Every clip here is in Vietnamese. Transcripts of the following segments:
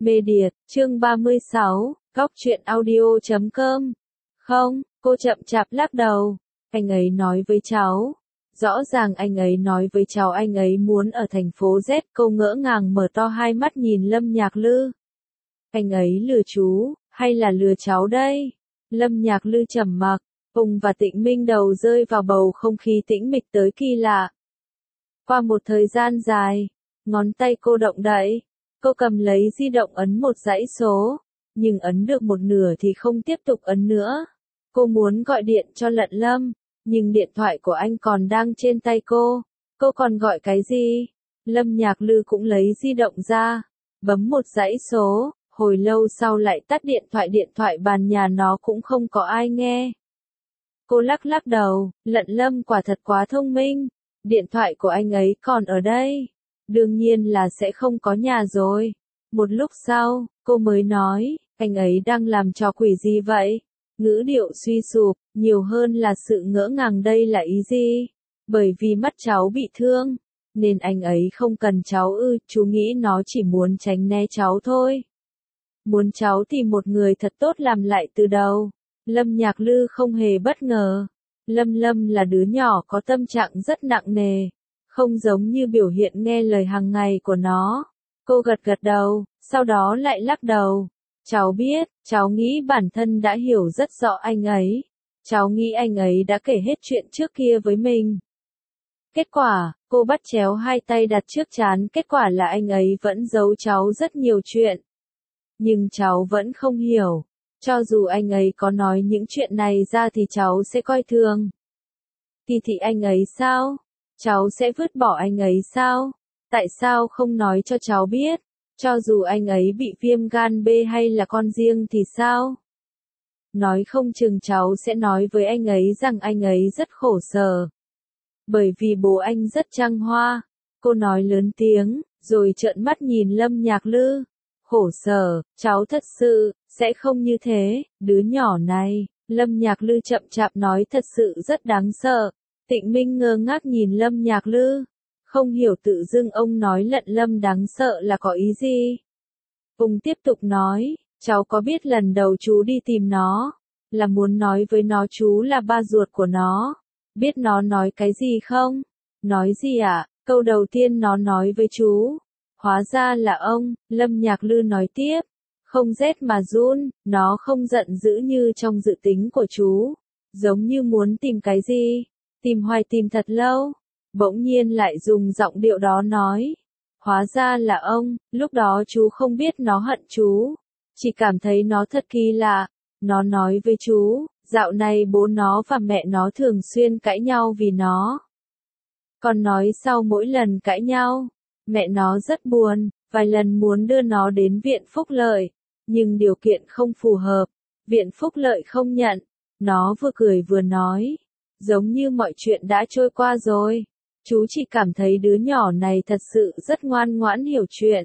Media, chương 36, Góc truyện audio.com. Không, cô chậm chạp lắc đầu. Anh ấy nói với cháu. Rõ ràng anh ấy nói với cháu anh ấy muốn ở thành phố Z. Cô ngỡ ngàng mở to hai mắt nhìn Lâm Nhạc Lư. Anh ấy lừa chú, hay là lừa cháu đây? Lâm Nhạc Lư trầm mặc. Phùng và Tịnh Minh đầu rơi vào bầu không khí tĩnh mịch tới kỳ lạ. Qua một thời gian dài, ngón tay cô động đậy. Cô cầm lấy di động ấn một dãy số, nhưng ấn được một nửa thì không tiếp tục ấn nữa. Cô muốn gọi điện cho Lận Lâm, nhưng điện thoại của anh còn đang trên tay cô. Cô còn gọi cái gì? Lâm Nhạc Lư cũng lấy di động ra, bấm một dãy số, hồi lâu sau lại tắt điện thoại bàn nhà nó cũng không có ai nghe. Cô lắc lắc đầu, Lận Lâm quả thật quá thông minh, điện thoại của anh ấy còn ở đây. Đương nhiên là sẽ không có nhà rồi. Một lúc sau, cô mới nói, anh ấy đang làm trò quỷ gì vậy? Ngữ điệu suy sụp, nhiều hơn là sự ngỡ ngàng. Đây là ý gì? Bởi vì mắt cháu bị thương, nên anh ấy không cần cháu ư? Chú nghĩ nó chỉ muốn tránh né cháu thôi. Muốn cháu tìm một người thật tốt làm lại từ đầu. Lâm Nhạc Lư không hề bất ngờ. Lâm là đứa nhỏ có tâm trạng rất nặng nề. Không giống như biểu hiện nghe lời hàng ngày của nó. Cô gật gật đầu, sau đó lại lắc đầu. Cháu biết, cháu nghĩ bản thân đã hiểu rất rõ anh ấy. Cháu nghĩ anh ấy đã kể hết chuyện trước kia với mình. Kết quả, cô bắt chéo hai tay đặt trước trán. Kết quả là anh ấy vẫn giấu cháu rất nhiều chuyện. Nhưng cháu vẫn không hiểu. Cho dù anh ấy có nói những chuyện này ra thì cháu sẽ coi thường. Thì anh ấy sao? Cháu sẽ vứt bỏ anh ấy sao? Tại sao không nói cho cháu biết? Cho dù anh ấy bị viêm gan B hay là con riêng thì sao? Nói không chừng cháu sẽ nói với anh ấy rằng anh ấy rất khổ sở. Bởi vì bố anh rất trăng hoa. Cô nói lớn tiếng, rồi trợn mắt nhìn Lâm Nhạc Lư. Khổ sở, cháu thật sự, sẽ không như thế, đứa nhỏ này. Lâm Nhạc Lư chậm chạp nói thật sự rất đáng sợ. Tịnh Minh ngơ ngác nhìn Lâm Nhạc Lư. Không hiểu tự dưng ông nói Lận Lâm đáng sợ là có ý gì. Ông tiếp tục nói, cháu có biết lần đầu chú đi tìm nó, là muốn nói với nó chú là ba ruột của nó. Biết nó nói cái gì không? Nói gì ạ? Câu đầu tiên nó nói với chú. Hóa ra là ông, Lâm Nhạc Lư nói tiếp. Không rét mà run, nó không giận dữ như trong dự tính của chú. Giống như muốn tìm cái gì. Tìm hoài tìm thật lâu, bỗng nhiên lại dùng giọng điệu đó nói. Hóa ra là ông, lúc đó chú không biết nó hận chú, chỉ cảm thấy nó thật kỳ lạ. Nó nói với chú, dạo này bố nó và mẹ nó thường xuyên cãi nhau vì nó. Còn nói sau mỗi lần cãi nhau, mẹ nó rất buồn, vài lần muốn đưa nó đến viện phúc lợi, nhưng điều kiện không phù hợp, viện phúc lợi không nhận. Nó vừa cười vừa nói. Giống như mọi chuyện đã trôi qua rồi. Chú chỉ cảm thấy đứa nhỏ này thật sự rất ngoan ngoãn hiểu chuyện.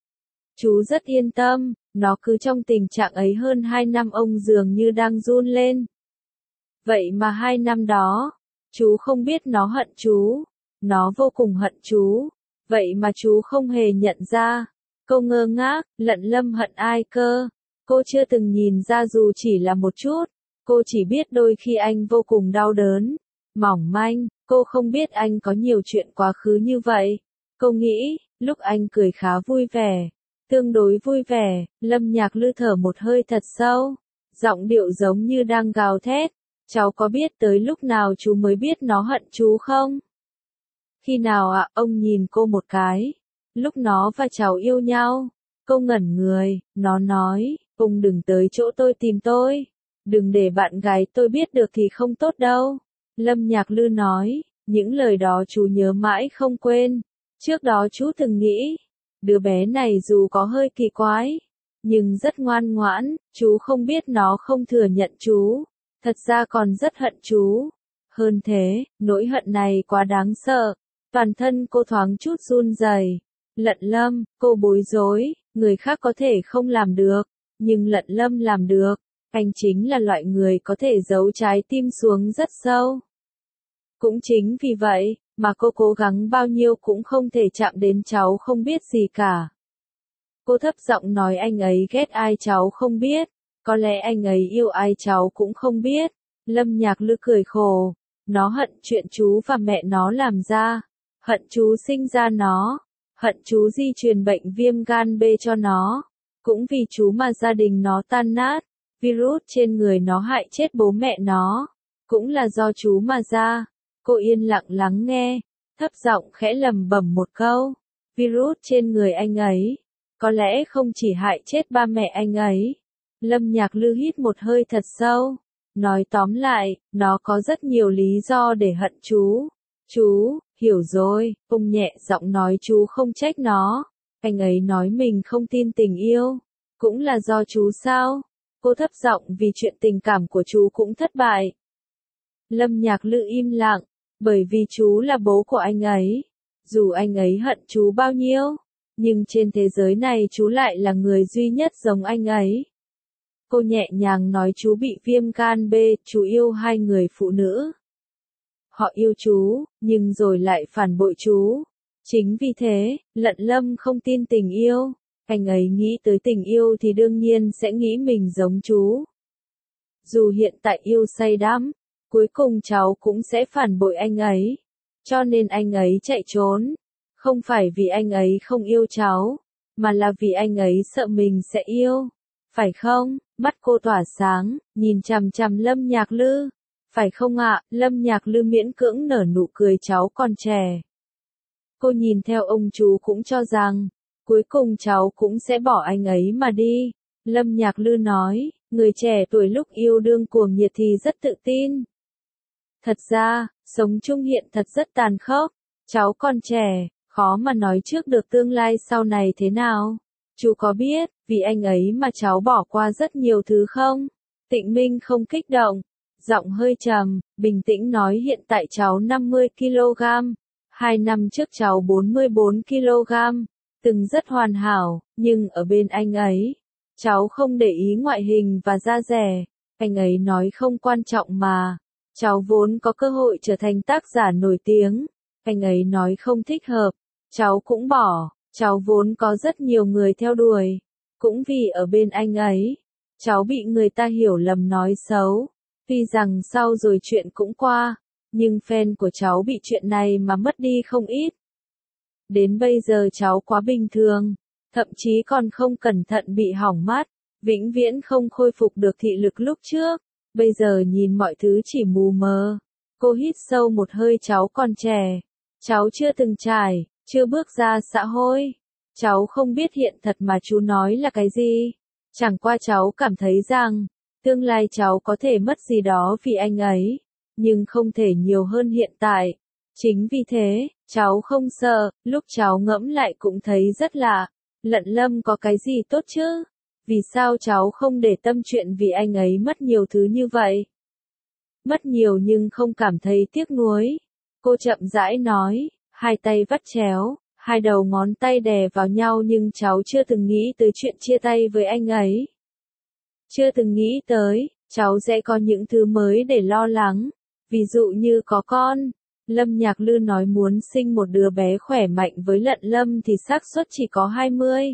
Chú rất yên tâm, nó cứ trong tình trạng ấy hơn 2 năm ông dường như đang run lên. Vậy mà 2 năm đó, chú không biết nó hận chú. Nó vô cùng hận chú. Vậy mà chú không hề nhận ra. Cô ngơ ngác, Lận Lâm hận ai cơ? Cô chưa từng nhìn ra dù chỉ là một chút. Cô chỉ biết đôi khi anh vô cùng đau đớn, mỏng manh, cô không biết anh có nhiều chuyện quá khứ như vậy. Cô nghĩ, lúc anh cười khá vui vẻ, tương đối vui vẻ. Lâm Nhạc Lư thở một hơi thật sâu, giọng điệu giống như đang gào thét. Cháu có biết tới lúc nào chú mới biết nó hận chú không? Khi nào ạ? Ông nhìn cô một cái. Lúc nó và cháu yêu nhau. Cô ngẩn người, nó nói, ông đừng tới chỗ tôi tìm tôi. Đừng để bạn gái tôi biết được thì không tốt đâu. Lâm Nhạc Lư nói, những lời đó chú nhớ mãi không quên. Trước đó chú từng nghĩ, đứa bé này dù có hơi kỳ quái, nhưng rất ngoan ngoãn, chú không biết nó không thừa nhận chú. Thật ra còn rất hận chú. Hơn thế, nỗi hận này quá đáng sợ. Toàn thân cô thoáng chút run rẩy. Lận Lâm, cô bối rối, người khác có thể không làm được, nhưng Lận Lâm làm được. Anh chính là loại người có thể giấu trái tim xuống rất sâu. Cũng chính vì vậy, mà cô cố gắng bao nhiêu cũng không thể chạm đến cháu không biết gì cả. Cô thấp giọng nói anh ấy ghét ai cháu không biết, có lẽ anh ấy yêu ai cháu cũng không biết. Lâm Nhạc Lư cười khổ, nó hận chuyện chú và mẹ nó làm ra, hận chú sinh ra nó, hận chú di truyền bệnh viêm gan B cho nó, cũng vì chú mà gia đình nó tan nát, virus trên người nó hại chết bố mẹ nó, cũng là do chú mà ra. Cô yên lặng lắng nghe, thấp giọng khẽ lẩm bẩm một câu, virus trên người anh ấy, có lẽ không chỉ hại chết ba mẹ anh ấy. Lâm Nhạc Lư hít một hơi thật sâu, nói tóm lại, nó có rất nhiều lý do để hận chú. Chú, hiểu rồi, ông nhẹ giọng nói chú không trách nó. Anh ấy nói mình không tin tình yêu, cũng là do chú sao? Cô thấp giọng vì chuyện tình cảm của chú cũng thất bại. Lâm Nhạc Lư im lặng, bởi vì chú là bố của anh ấy. Dù anh ấy hận chú bao nhiêu, nhưng trên thế giới này chú lại là người duy nhất giống anh ấy. Cô nhẹ nhàng nói chú bị viêm gan B, chú yêu hai người phụ nữ. Họ yêu chú, nhưng rồi lại phản bội chú. Chính vì thế, Lận Lâm không tin tình yêu. Anh ấy nghĩ tới tình yêu thì đương nhiên sẽ nghĩ mình giống chú. Dù hiện tại yêu say đắm, cuối cùng cháu cũng sẽ phản bội anh ấy. Cho nên anh ấy chạy trốn. Không phải vì anh ấy không yêu cháu, mà là vì anh ấy sợ mình sẽ yêu. Phải không? Mắt cô tỏa sáng, nhìn chằm chằm Lâm Nhạc Lư. Phải không ạ? Lâm Nhạc Lư miễn cưỡng nở nụ cười cháu còn trẻ. Cô nhìn theo ông chú cũng cho rằng, cuối cùng cháu cũng sẽ bỏ anh ấy mà đi. Lâm Nhạc Lư nói, người trẻ tuổi lúc yêu đương cuồng nhiệt thì rất tự tin. Thật ra, sống chung hiện thật rất tàn khốc. Cháu còn trẻ, khó mà nói trước được tương lai sau này thế nào. Chú có biết, vì anh ấy mà cháu bỏ qua rất nhiều thứ không? Tịnh Minh không kích động, giọng hơi trầm, bình tĩnh nói hiện tại cháu 50 kg, 2 năm trước cháu 44 kg, từng rất hoàn hảo, nhưng ở bên anh ấy, cháu không để ý ngoại hình và da dẻ, anh ấy nói không quan trọng mà, cháu vốn có cơ hội trở thành tác giả nổi tiếng, anh ấy nói không thích hợp, cháu cũng bỏ, cháu vốn có rất nhiều người theo đuổi, cũng vì ở bên anh ấy, cháu bị người ta hiểu lầm nói xấu. Tuy rằng sau rồi chuyện cũng qua, nhưng fan của cháu bị chuyện này mà mất đi không ít. Đến bây giờ cháu quá bình thường, thậm chí còn không cẩn thận bị hỏng mắt, vĩnh viễn không khôi phục được thị lực lúc trước. Bây giờ nhìn mọi thứ chỉ mù mờ. Cô hít sâu một hơi cháu còn trẻ. Cháu chưa từng trải, chưa bước ra xã hội. Cháu không biết hiện thật mà chú nói là cái gì. Chẳng qua cháu cảm thấy rằng, tương lai cháu có thể mất gì đó vì anh ấy, nhưng không thể nhiều hơn hiện tại. Chính vì thế, cháu không sợ, lúc cháu ngẫm lại cũng thấy rất lạ. Lận Lâm có cái gì tốt chứ? Vì sao cháu không để tâm chuyện vì anh ấy mất nhiều thứ như vậy? Mất nhiều nhưng không cảm thấy tiếc nuối. Cô chậm rãi nói, hai tay vắt chéo, hai đầu ngón tay đè vào nhau nhưng cháu chưa từng nghĩ tới chuyện chia tay với anh ấy. Chưa từng nghĩ tới, cháu sẽ có những thứ mới để lo lắng, ví dụ như có con. Lâm Nhạc Lư nói muốn sinh một đứa bé khỏe mạnh với Lận Lâm thì xác suất chỉ có 20.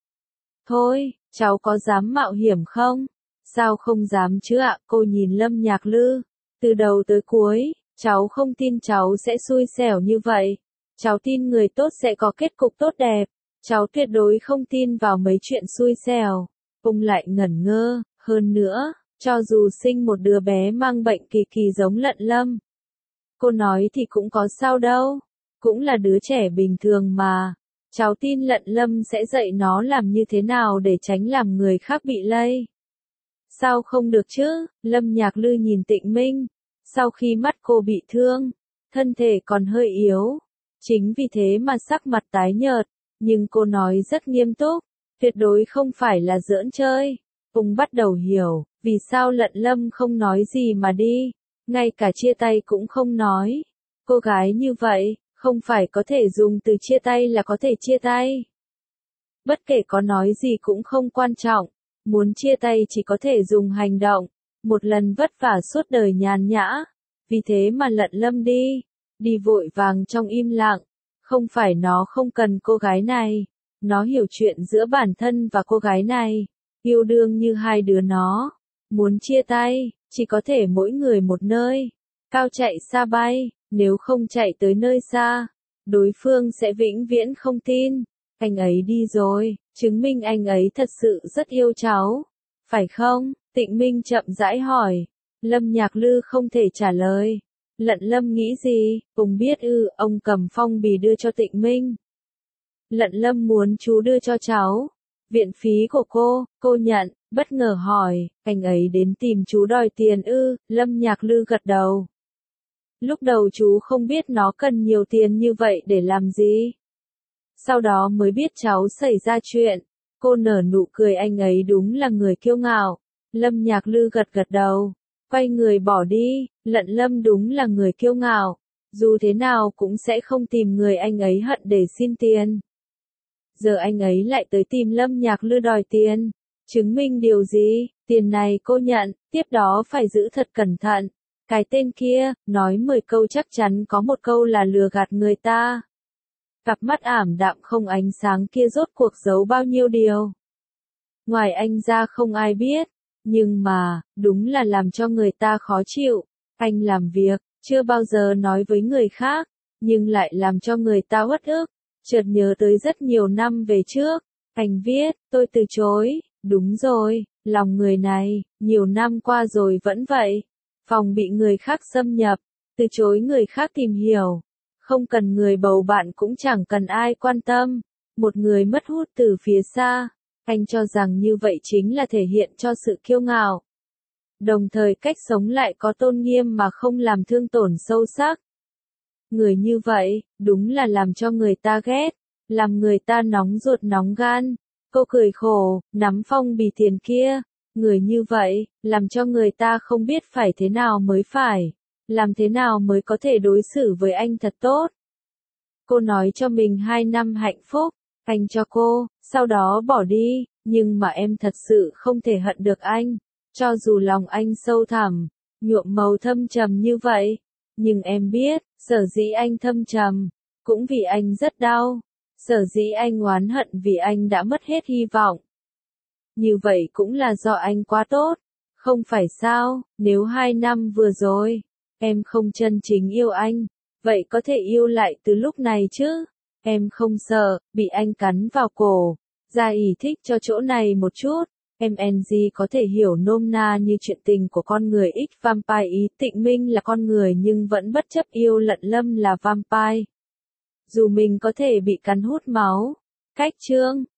Thôi, cháu có dám mạo hiểm không? Sao không dám chứ ạ? Cô nhìn Lâm Nhạc Lư, từ đầu tới cuối, cháu không tin cháu sẽ xui xẻo như vậy. Cháu tin người tốt sẽ có kết cục tốt đẹp. Cháu tuyệt đối không tin vào mấy chuyện xui xẻo. Ông lại ngẩn ngơ, hơn nữa, cho dù sinh một đứa bé mang bệnh kỳ kỳ giống Lận Lâm. Cô nói thì cũng có sao đâu, cũng là đứa trẻ bình thường mà. Cháu tin Lận Lâm sẽ dạy nó làm như thế nào để tránh làm người khác bị lây. Sao không được chứ? Lâm Nhạc Lư nhìn Tịnh Minh. Sau khi mắt cô bị thương, thân thể còn hơi yếu. Chính vì thế mà sắc mặt tái nhợt. Nhưng cô nói rất nghiêm túc. Tuyệt đối không phải là giỡn chơi. Ông bắt đầu hiểu, vì sao Lận Lâm không nói gì mà đi. Ngay cả chia tay cũng không nói. Cô gái như vậy, không phải có thể dùng từ chia tay là có thể chia tay. Bất kể có nói gì cũng không quan trọng. Muốn chia tay chỉ có thể dùng hành động. Một lần vất vả suốt đời nhàn nhã. Vì thế mà Lận Lâm đi. Đi vội vàng trong im lặng. Không phải nó không cần cô gái này. Nó hiểu chuyện giữa bản thân và cô gái này, yêu đương như hai đứa nó. Muốn chia tay, chỉ có thể mỗi người một nơi. Cao chạy xa bay, nếu không chạy tới nơi xa, đối phương sẽ vĩnh viễn không tin. Anh ấy đi rồi, chứng minh anh ấy thật sự rất yêu cháu. Phải không? Tịnh Minh chậm rãi hỏi. Lâm Nhạc Lư không thể trả lời. Lận Lâm nghĩ gì? Ông biết ông cầm phong bì đưa cho Tịnh Minh. Lận Lâm muốn chú đưa cho cháu. Viện phí của cô nhận, bất ngờ hỏi, anh ấy đến tìm chú đòi tiền Lâm Nhạc Lư gật đầu. Lúc đầu chú không biết nó cần nhiều tiền như vậy để làm gì. Sau đó mới biết cháu xảy ra chuyện. Cô nở nụ cười, anh ấy đúng là người kiêu ngạo. Lâm Nhạc Lư gật đầu, quay người bỏ đi. Lận Lâm đúng là người kiêu ngạo, dù thế nào cũng sẽ không tìm người anh ấy hận để xin tiền. Giờ anh ấy lại tới tìm Lâm Nhạc Lư đòi tiền. Chứng minh điều gì? Tiền này cô nhận, tiếp đó phải giữ thật cẩn thận. Cái tên kia, nói 10 câu chắc chắn có một câu là lừa gạt người ta. Cặp mắt ảm đạm không ánh sáng kia rốt cuộc giấu bao nhiêu điều. Ngoài anh ra không ai biết, nhưng mà, đúng là làm cho người ta khó chịu. Anh làm việc, chưa bao giờ nói với người khác, nhưng lại làm cho người ta uất ức. Chợt nhớ tới rất nhiều năm về trước, anh viết, tôi từ chối, đúng rồi, lòng người này, nhiều năm qua rồi vẫn vậy. Phòng bị người khác xâm nhập, từ chối người khác tìm hiểu. Không cần người bầu bạn cũng chẳng cần ai quan tâm. Một người mất hút từ phía xa. Anh cho rằng như vậy chính là thể hiện cho sự kiêu ngạo. Đồng thời cách sống lại có tôn nghiêm mà không làm thương tổn sâu sắc. Người như vậy, đúng là làm cho người ta ghét, làm người ta nóng ruột nóng gan. Cô cười khổ, nắm phong bì tiền kia. Người như vậy, làm cho người ta không biết phải thế nào mới phải. Làm thế nào mới có thể đối xử với anh thật tốt. Cô nói cho mình 2 năm hạnh phúc, anh cho cô, sau đó bỏ đi, nhưng mà em thật sự không thể hận được anh. Cho dù lòng anh sâu thẳm, nhuộm màu thâm trầm như vậy, nhưng em biết, sở dĩ anh thâm trầm, cũng vì anh rất đau. Sở dĩ anh oán hận vì anh đã mất hết hy vọng. Như vậy cũng là do anh quá tốt, không phải sao? Nếu 2 năm vừa rồi, em không chân chính yêu anh, vậy có thể yêu lại từ lúc này chứ? Em không sợ, bị anh cắn vào cổ, ra ý thích cho chỗ này một chút. Em NG có thể hiểu nôm na như chuyện tình của con người X vampire ý. Tịnh Minh là con người nhưng vẫn bất chấp yêu Lận Lâm là vampire. Dù mình có thể bị cắn hút máu. Cách chương